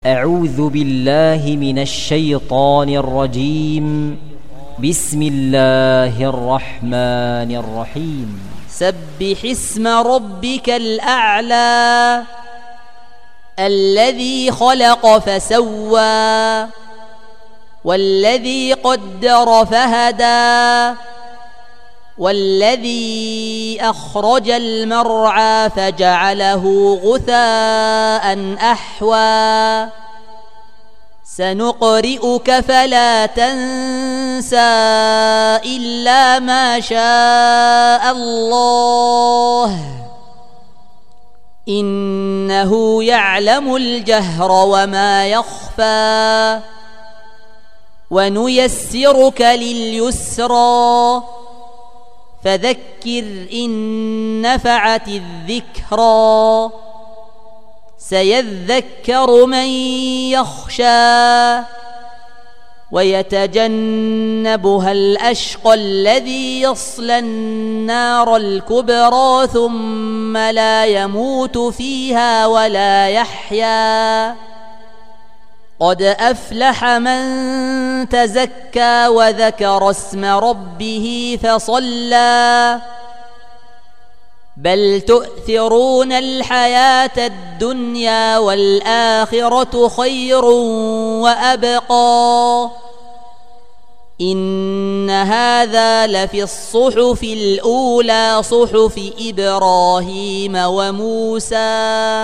أعوذ بالله من الشيطان الرجيم. بسم الله الرحمن الرحيم. سبح اسم ربك الأعلى الذي خلق فسوى والذي قدر فهدى والذي أخرج المرعى فجعله غثاء أحوى سنقرئك فلا تنسى إلا ما شاء الله إنه يعلم الجهر وما يخفى ونيسرك لليسرى فذكر إن نفعت الذكرى سيذكر من يخشى ويتجنبها الأشقى الذي يصلى النار الكبرى ثم لا يموت فيها ولا يحيا قد أفلح من تزكى وذكر اسم ربه فصلى بل تؤثرون الحياة الدنيا والآخرة خير وأبقى إن هذا لفي الصحف الأولى صحف إبراهيم وموسى.